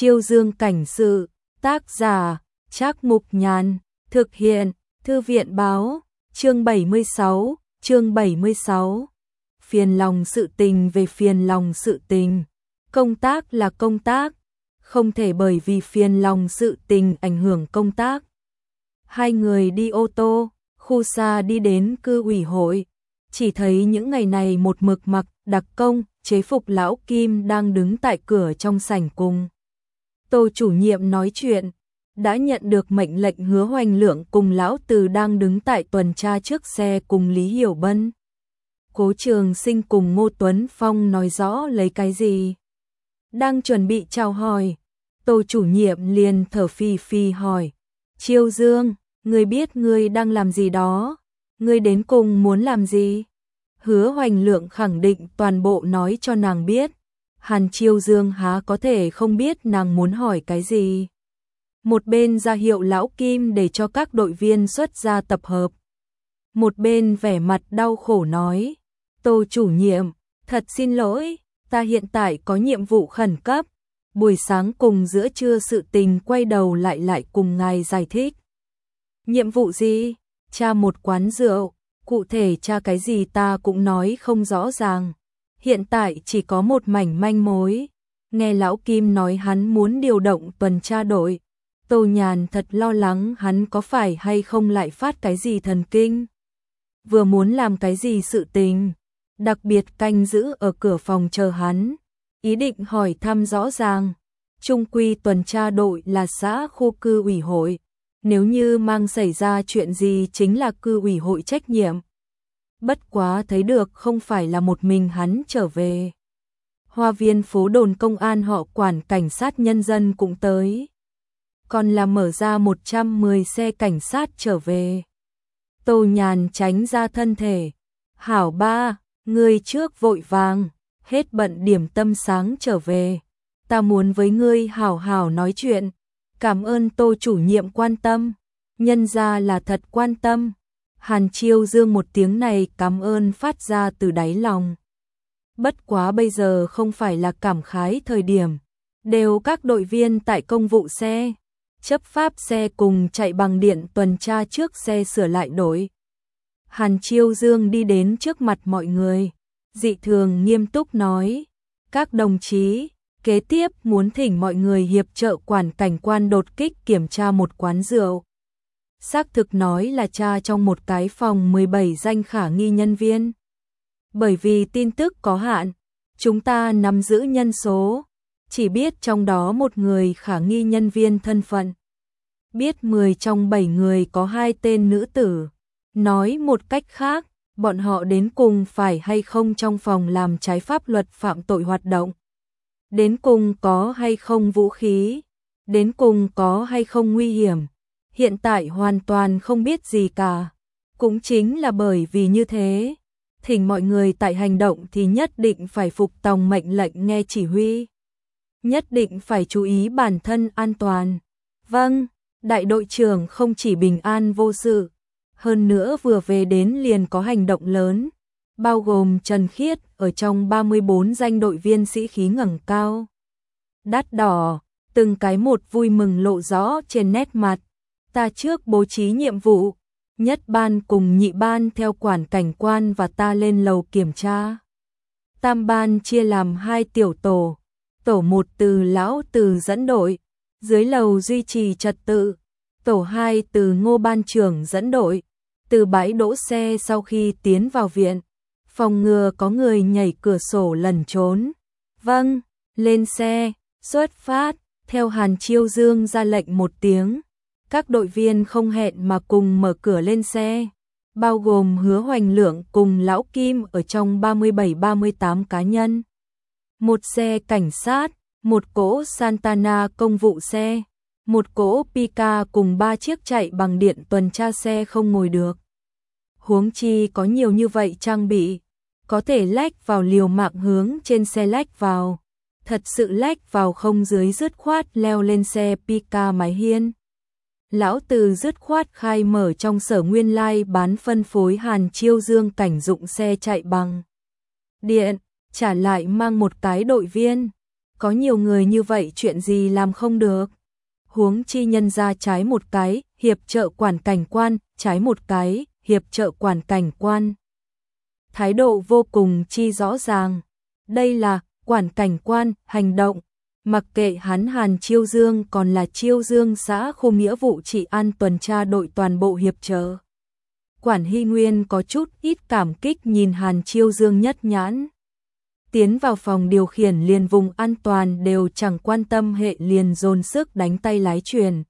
Chiêu Dương cảnh sự, tác giả, Trác Mục Nhàn, thực hiện, Thư viện báo, chương 76. Phiền lòng sự tình về phiền lòng sự tình. Công tác là công tác, không thể bởi vì phiền lòng sự tình ảnh hưởng công tác. Hai người đi ô tô, khu xa đi đến cư ủy hội, chỉ thấy những ngày này một mực mặc đặc công, chế phục lão Kim đang đứng tại cửa trong sảnh cùng Tô chủ nhiệm nói chuyện, đã nhận được mệnh lệnh Hứa Hoành Lượng cùng lão Từ đang đứng tại tuần tra trước xe cùng Lý Hiểu Bân. Cố Trường Sinh cùng Ngô Tuấn Phong nói rõ lấy cái gì. Đang chuẩn bị chào hỏi, Tô chủ nhiệm liền thở phì phì hỏi, Chiêu Dương, ngươi biết ngươi đang làm gì đó, ngươi đến cùng muốn làm gì? Hứa Hoành Lượng khẳng định toàn bộ nói cho nàng biết. Hàn Chiêu Dương há có thể không biết nàng muốn hỏi cái gì. Một bên ra hiệu lão Kim để cho các đội viên xuất ra tập hợp. Một bên vẻ mặt đau khổ nói, Tô chủ nhiệm, thật xin lỗi, ta hiện tại có nhiệm vụ khẩn cấp. Buổi sáng cùng giữa trưa sự tình quay đầu lại cùng ngài giải thích. Nhiệm vụ gì? Tra một quán rượu, cụ thể tra cái gì ta cũng nói không rõ ràng. Hiện tại chỉ có một mảnh manh mối. Nghe lão Kim nói hắn muốn điều động tuần tra đội. Tô Nhàn thật lo lắng hắn có phải hay không lại phát cái gì thần kinh. Vừa muốn làm cái gì sự tình. Đặc biệt canh giữ ở cửa phòng chờ hắn. Ý định hỏi thăm rõ ràng. Trung quy tuần tra đội là xã khu cư ủy hội. Nếu như mang xảy ra chuyện gì chính là cư ủy hội trách nhiệm. Bất quá thấy được không phải là một mình hắn trở về. Hoa viên phố đồn công an họ quản cảnh sát nhân dân cũng tới. Còn là mở ra 110 xe cảnh sát trở về. Tô Nhàn tránh ra thân thể. Hảo ba, ngươi trước vội vàng, hết bận điểm tâm sáng trở về. Ta muốn với ngươi hảo hảo nói chuyện. Cảm ơn Tô chủ nhiệm quan tâm. Nhân ra là thật quan tâm. Hàn Chiêu Dương một tiếng này cảm ơn phát ra từ đáy lòng. Bất quá bây giờ không phải là cảm khái thời điểm. Đều các đội viên tại công vụ xe, chấp pháp xe cùng chạy bằng điện tuần tra trước xe sửa lại đổi. Hàn Chiêu Dương đi đến trước mặt mọi người, dị thường nghiêm túc nói, các đồng chí, kế tiếp muốn thỉnh mọi người hiệp trợ quản cảnh quan đột kích kiểm tra một quán rượu. Xác thực nói là tra trong một cái phòng 17 danh khả nghi nhân viên. Bởi vì tin tức có hạn, chúng ta nắm giữ nhân số, chỉ biết trong đó một người khả nghi nhân viên thân phận. Biết 10 trong 7 người có 2 tên nữ tử. Nói một cách khác, bọn họ đến cùng phải hay không trong phòng làm trái pháp luật phạm tội hoạt động. Đến cùng có hay không vũ khí. Đến cùng có hay không nguy hiểm. Hiện tại hoàn toàn không biết gì cả. Cũng chính là bởi vì như thế, thỉnh mọi người tại hành động thì nhất định phải phục tòng mệnh lệnh nghe chỉ huy. Nhất định phải chú ý bản thân an toàn. Vâng, đại đội trưởng không chỉ bình an vô sự, hơn nữa vừa về đến liền có hành động lớn, bao gồm Trần Khiết ở trong 34 danh đội viên sĩ khí ngẩng cao. Đắt đỏ, từng cái một vui mừng lộ rõ trên nét mặt. Ta trước bố trí nhiệm vụ, nhất ban cùng nhị ban theo quản cảnh quan và ta lên lầu kiểm tra. Tam ban chia làm 2 tiểu tổ, tổ 1 từ lão Từ dẫn đội, dưới lầu duy trì trật tự, tổ 2 từ Ngô ban trưởng dẫn đội, từ bãi đỗ xe sau khi tiến vào viện, phòng ngừa có người nhảy cửa sổ lẩn trốn. Vâng, lên xe, xuất phát, theo Hàn Chiêu Dương ra lệnh một tiếng. Các đội viên không hẹn mà cùng mở cửa lên xe, bao gồm Hứa Hoành Lượng cùng lão Kim ở trong 37-38 cá nhân. Một xe cảnh sát, một cỗ Santana công vụ xe, một cỗ Pika cùng 3 chiếc chạy bằng điện tuần tra xe không ngồi được. Huống chi có nhiều như vậy trang bị, có thể lách vào liều mạng hướng trên xe lách vào, thật sự lách vào không dưới dứt khoát leo lên xe Pika mái hiên. Lão Từ dứt khoát khai mở trong Sở Nguyên Lai bán phân phối Hàn Chiêu Dương cảnh dụng xe chạy bằng điện, trả lại mang một cái đội viên. Có nhiều người như vậy chuyện gì làm không được. Huống chi nhân ra trái một cái, hiệp trợ quản cảnh quan, trái một cái, hiệp trợ quản cảnh quan. Thái độ vô cùng chi rõ ràng. Đây là quản cảnh quan, hành động. Mặc kệ hắn Hàn Chiêu Dương còn là Chiêu Dương xã khu nghĩa vụ trị an tuần tra đội toàn bộ hiệp trợ. Quản Hy Nguyên có chút ít cảm kích nhìn Hàn Chiêu Dương nhất nhãn. Tiến vào phòng điều khiển liền vùng an toàn đều chẳng quan tâm hệ liền dồn sức đánh tay lái truyền.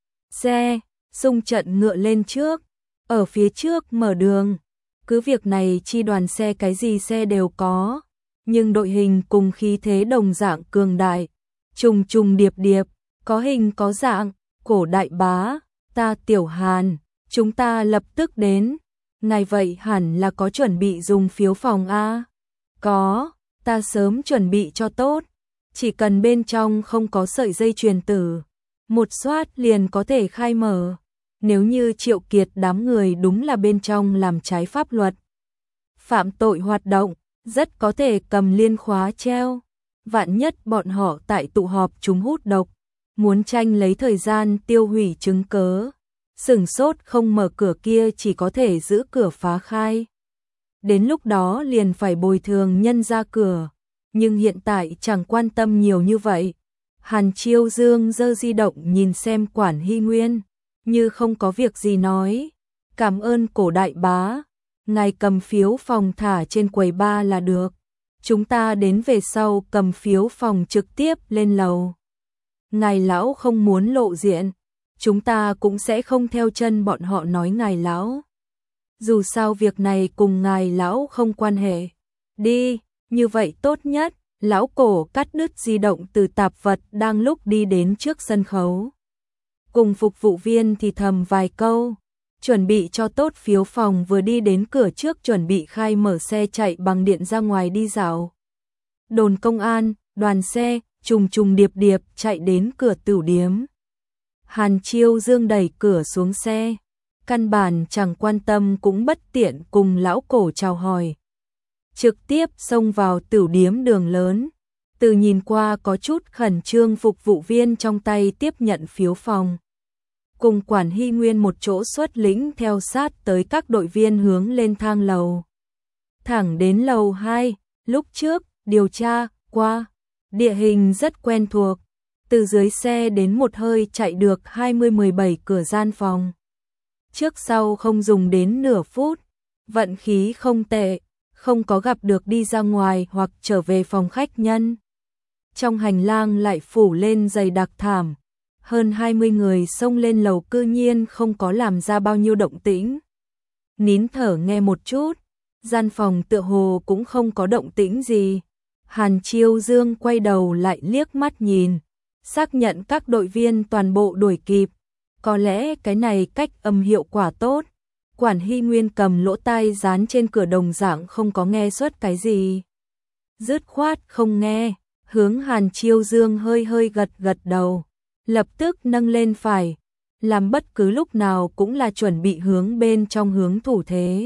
Xe, xung trận ngựa lên trước, ở phía trước mở đường. Cứ việc này chi đoàn xe cái gì xe đều có, nhưng đội hình cùng khí thế đồng dạng cường đại, trùng trùng điệp điệp, có hình có dạng, Cổ đại bá, ta Tiểu Hàn, chúng ta lập tức đến. Ngài vậy hẳn là có chuẩn bị dùng phiếu phòng a? Có, ta sớm chuẩn bị cho tốt, chỉ cần bên trong không có sợi dây chuyền tử, một xoát liền có thể khai mở. Nếu như Triệu Kiệt đám người đúng là bên trong làm trái pháp luật, phạm tội hoạt động, rất có thể cầm liên khóa treo. Vạn nhất bọn họ tại tụ họp chúng hút độc, muốn tranh lấy thời gian tiêu hủy chứng cớ, sửng sốt không mở cửa kia chỉ có thể giữ cửa phá khai. Đến lúc đó liền phải bồi thường nhân ra cửa, nhưng hiện tại chẳng quan tâm nhiều như vậy. Hàn Chiêu Dương giơ di động nhìn xem Quản Hy Nguyên, như không có việc gì nói, cảm ơn Cổ đại bá, ngài cầm phiếu phòng thả trên quầy ba là được, chúng ta đến về sau cầm phiếu phòng trực tiếp lên lầu. Ngài lão không muốn lộ diện, chúng ta cũng sẽ không theo chân bọn họ nói ngài lão. Dù sao việc này cùng ngài lão không quan hệ. Đi, như vậy tốt nhất. Lão Cổ cắt đứt di động từ tạp vật đang lúc đi đến trước sân khấu. Cùng phục vụ viên thì thầm vài câu, chuẩn bị cho tốt phiếu phòng vừa đi đến cửa trước chuẩn bị khai mở xe chạy bằng điện ra ngoài đi dạo. Đồn công an, đoàn xe, trùng trùng điệp điệp chạy đến cửa tửu điếm. Hàn Chiêu Dương đẩy cửa xuống xe, căn bản chẳng quan tâm cũng bất tiện cùng lão Cổ chào hỏi. Trực tiếp xông vào tửu điếm đường lớn, từ nhìn qua có chút khẩn trương phục vụ viên trong tay tiếp nhận phiếu phòng. Cùng Quản Hy Nguyên một chỗ xuất lĩnh theo sát tới các đội viên hướng lên thang lầu. Thẳng đến lầu 2, lúc trước, điều tra, qua, địa hình rất quen thuộc, từ dưới xe đến một hơi chạy được 20-17 cửa gian phòng. Trước sau không dùng đến nửa phút, vận khí không tệ, không có gặp được đi ra ngoài hoặc trở về phòng khách nhân. Trong hành lang lại phủ lên dày đặc thảm, hơn 20 người xông lên lầu cư nhiên không có làm ra bao nhiêu động tĩnh. Nín thở nghe một chút, gian phòng tựa hồ cũng không có động tĩnh gì. Hàn Chiêu Dương quay đầu lại liếc mắt nhìn, xác nhận các đội viên toàn bộ đuổi kịp. Có lẽ cái này cách âm hiệu quả tốt. Quản Hy Nguyên cầm lỗ tai dán trên cửa đồng dạng không có nghe suốt cái gì. Dứt khoát không nghe, hướng Hàn Chiêu Dương hơi hơi gật gật đầu, lập tức nâng lên phải, làm bất cứ lúc nào cũng là chuẩn bị hướng bên trong hướng thủ thế.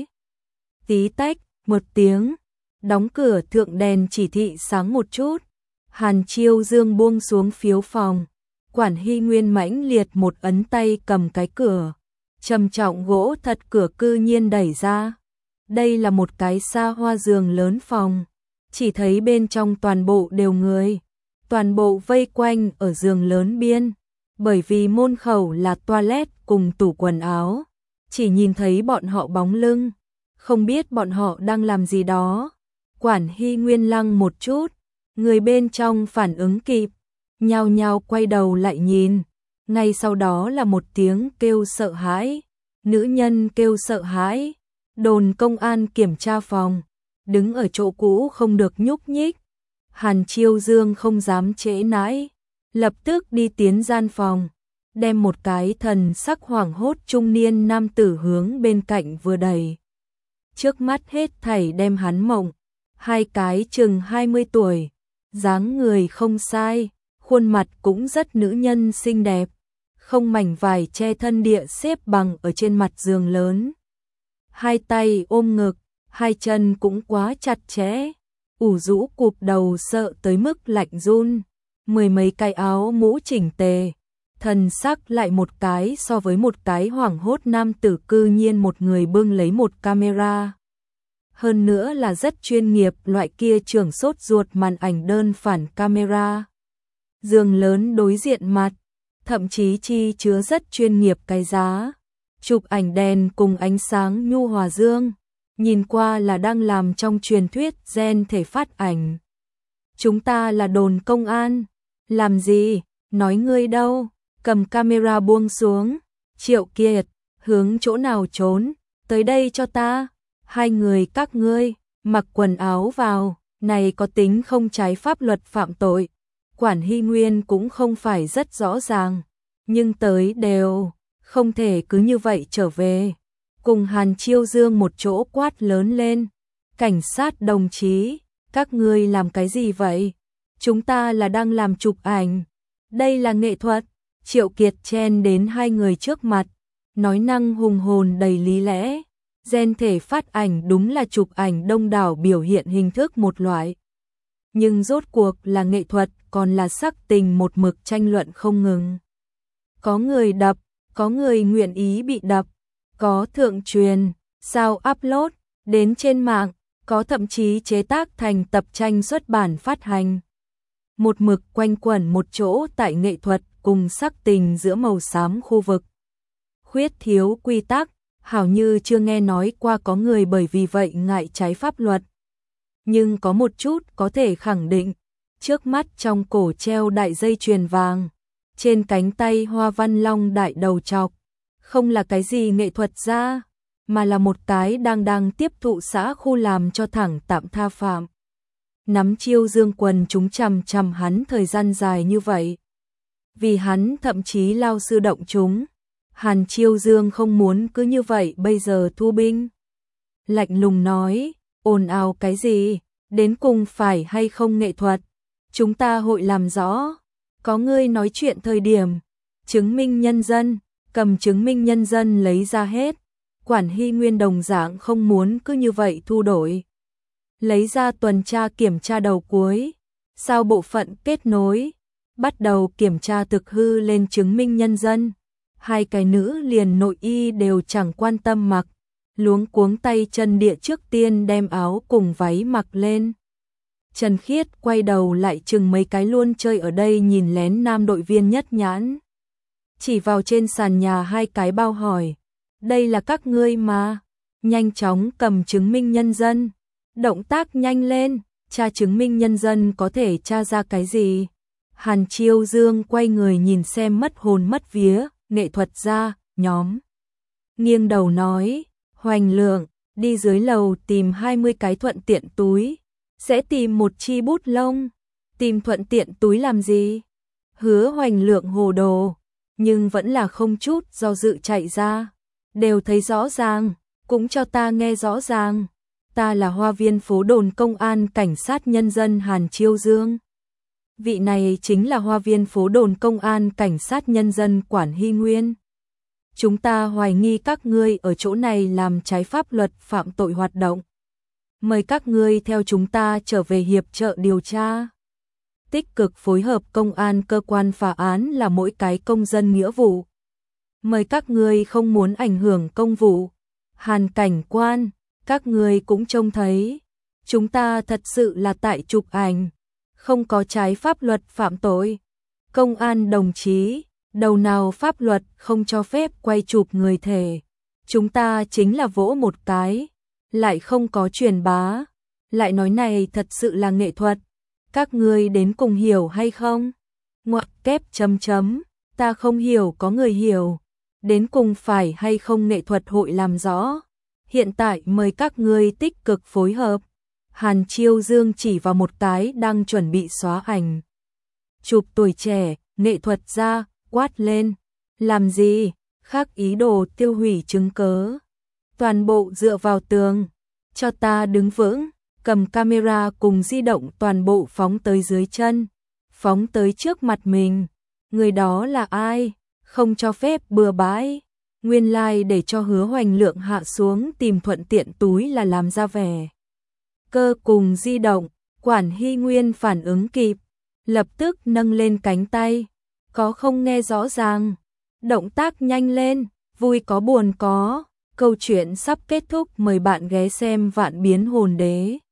Tí tách, một tiếng, đóng cửa thượng đèn chỉ thị sáng một chút, Hàn Chiêu Dương buông xuống phiếu phòng, Quản Hy Nguyên mãnh liệt một ấn tay cầm cái cửa. Trầm trọng gỗ thật cửa cư nhiên đẩy ra. Đây là một cái xa hoa giường lớn phòng, chỉ thấy bên trong toàn bộ đều người, toàn bộ vây quanh ở giường lớn biên, bởi vì môn khẩu là toilet cùng tủ quần áo, chỉ nhìn thấy bọn họ bóng lưng, không biết bọn họ đang làm gì đó. Quản Hy Nguyên lăng một chút, người bên trong phản ứng kịp, nhao nhao quay đầu lại nhìn. Ngay sau đó là một tiếng kêu sợ hãi, nữ nhân kêu sợ hãi, đồn công an kiểm tra phòng, đứng ở chỗ cũ không được nhúc nhích. Hàn Chiêu Dương không dám trễ nãi, lập tức đi tiến gian phòng, đem một cái thần sắc hoảng hốt trung niên nam tử hướng bên cạnh vừa đẩy. Trước mắt hết thảy đem hắn mộng, hai cái chừng 20 tuổi, dáng người không sai, khuôn mặt cũng rất nữ nhân xinh đẹp. Không mảnh vải che thân địa xếp bằng ở trên mặt giường lớn. Hai tay ôm ngực, hai chân cũng quá chặt chẽ, ủ rũ cụp đầu sợ tới mức lạnh run. mười mấy cái áo mũ chỉnh tề, thần sắc lại một cái so với một cái, hoảng hốt nam tử. Cư nhiên một người bưng lấy một camera. Hơn nữa là rất chuyên nghiệp, loại kia trưởng sốt ruột màn ảnh đơn phản camera. Giường lớn đối diện mặt, thậm chí chi chứa rất chuyên nghiệp cái giá. Chụp ảnh đèn cùng ánh sáng nhu hòa dương, nhìn qua là đang làm trong truyền thuyết gen thể phát ảnh. Chúng ta là đồn công an. Làm gì? Nói ngươi đâu? Cầm camera buông xuống. Triệu Kiệt, hướng chỗ nào trốn? Tới đây cho ta. Hai người các ngươi, mặc quần áo vào, này có tính không trái pháp luật phạm tội. Quản Hy Nguyên cũng không phải rất rõ ràng, nhưng tới đều, không thể cứ như vậy trở về. Cùng Hàn Chiêu Dương một chỗ quát lớn lên. Cảnh sát đồng chí, các ngươi làm cái gì vậy? Chúng ta là đang làm chụp ảnh. Đây là nghệ thuật. Triệu Kiệt chen đến hai người trước mặt, nói năng hùng hồn đầy lý lẽ. Gen thể phát ảnh đúng là chụp ảnh đông đảo biểu hiện hình thức một loại. Nhưng rốt cuộc là nghệ thuật còn là sắc tình, một mực tranh luận không ngừng. Có người đập, có người nguyện ý bị đập, có thượng truyền, sao upload đến trên mạng, có thậm chí chế tác thành tập tranh xuất bản phát hành. Một mực quanh quẩn một chỗ tại nghệ thuật cùng sắc tình giữa màu xám khu vực. Khuyết thiếu quy tắc, hảo như chưa nghe nói qua có người bởi vì vậy ngại trái pháp luật. Nhưng có một chút có thể khẳng định, trước mắt trong cổ treo đại dây chuyền vàng, trên cánh tay hoa văn long đại đầu trọc, không là cái gì nghệ thuật ra, mà là một cái đang tiếp thụ xã khu làm cho thẳng tạm tha phạm. Nắm Chiêu Dương quần chúng chằm chằm hắn thời gian dài như vậy. Vì hắn thậm chí lao sư động chúng. Hàn Chiêu Dương không muốn cứ như vậy bây giờ thu binh. Lạnh lùng nói, ồn ào cái gì, đến cùng phải hay không nghệ thuật. Chúng ta hội làm rõ, có ngươi nói chuyện thời điểm. Chứng minh nhân dân, cầm chứng minh nhân dân lấy ra hết. Quản Hy Nguyên đồng dạng không muốn cứ như vậy thu đổi. Lấy ra tuần tra kiểm tra đầu cuối, sao bộ phận kết nối, bắt đầu kiểm tra thực hư lên chứng minh nhân dân. Hai cái nữ liền nội y đều chẳng quan tâm mặc, luống cuống tay chân địa trước tiên đem áo cùng váy mặc lên. Trần Khiết quay đầu lại chừng mấy cái luôn chơi ở đây nhìn lén nam đội viên nhất nhãn. Chỉ vào trên sàn nhà hai cái bao hỏi, đây là các ngươi mà, nhanh chóng cầm chứng minh nhân dân. Động tác nhanh lên, tra chứng minh nhân dân có thể tra ra cái gì? Hàn Chiêu Dương quay người nhìn xem mất hồn mất vía, nghệ thuật gia, nhóm. Nghiêng đầu nói, Hoành Lượng, đi dưới lầu tìm 20 cái thuận tiện túi, sẽ tìm một chi bút lông. Tìm thuận tiện túi làm gì? Hứa Hoành Lượng hồ đồ, nhưng vẫn là không chút do dự chạy ra. Đều thấy rõ ràng, cũng cho ta nghe rõ ràng. Ta là Hoa Viên phố đồn công an cảnh sát nhân dân Hàn Chiêu Dương. Vị này chính là Hoa Viên phố đồn công an cảnh sát nhân dân Quản Hy Nguyên. Chúng ta hoài nghi các ngươi ở chỗ này làm trái pháp luật phạm tội hoạt động. Mời các ngươi theo chúng ta trở về hiệp trợ điều tra. Tích cực phối hợp công an cơ quan phá án là mỗi cái công dân nghĩa vụ. Mời các ngươi không muốn ảnh hưởng công vụ. Hàn cảnh quan, các ngươi cũng trông thấy, chúng ta thật sự là tại chụp ảnh, không có trái pháp luật phạm tội. Công an đồng chí, đầu nào pháp luật không cho phép quay chụp người thể. Chúng ta chính là vỗ một cái, lại không có truyền bá, lại nói này thật sự là nghệ thuật. Các ngươi đến cùng hiểu hay không? Ngoặc kép chấm chấm, ta không hiểu có người hiểu. Đến cùng phải hay không nghệ thuật hội làm rõ. Hiện tại mời các ngươi tích cực phối hợp. Hàn Chiêu Dương chỉ vào một cái đang chuẩn bị xóa ảnh. Chụp tuổi trẻ, nghệ thuật gia, quát lên. Làm gì? Khác ý đồ tiêu hủy chứng cớ. Toàn bộ dựa vào tường. Cho ta đứng vững, cầm camera cùng di động toàn bộ phóng tới dưới chân. Phóng tới trước mặt mình. Người đó là ai? Không cho phép bừa bãi. Nguyên lai để cho Hứa Hoành Lượng hạ xuống tìm thuận tiện túi là làm ra vẻ. Cơ cùng di động, Quản Hy Nguyên phản ứng kịp, lập tức nâng lên cánh tay. Có không nghe rõ ràng. Động tác nhanh lên, vui có buồn có. Câu chuyện sắp kết thúc, mời bạn ghé xem Vạn Biến Hồn Đế.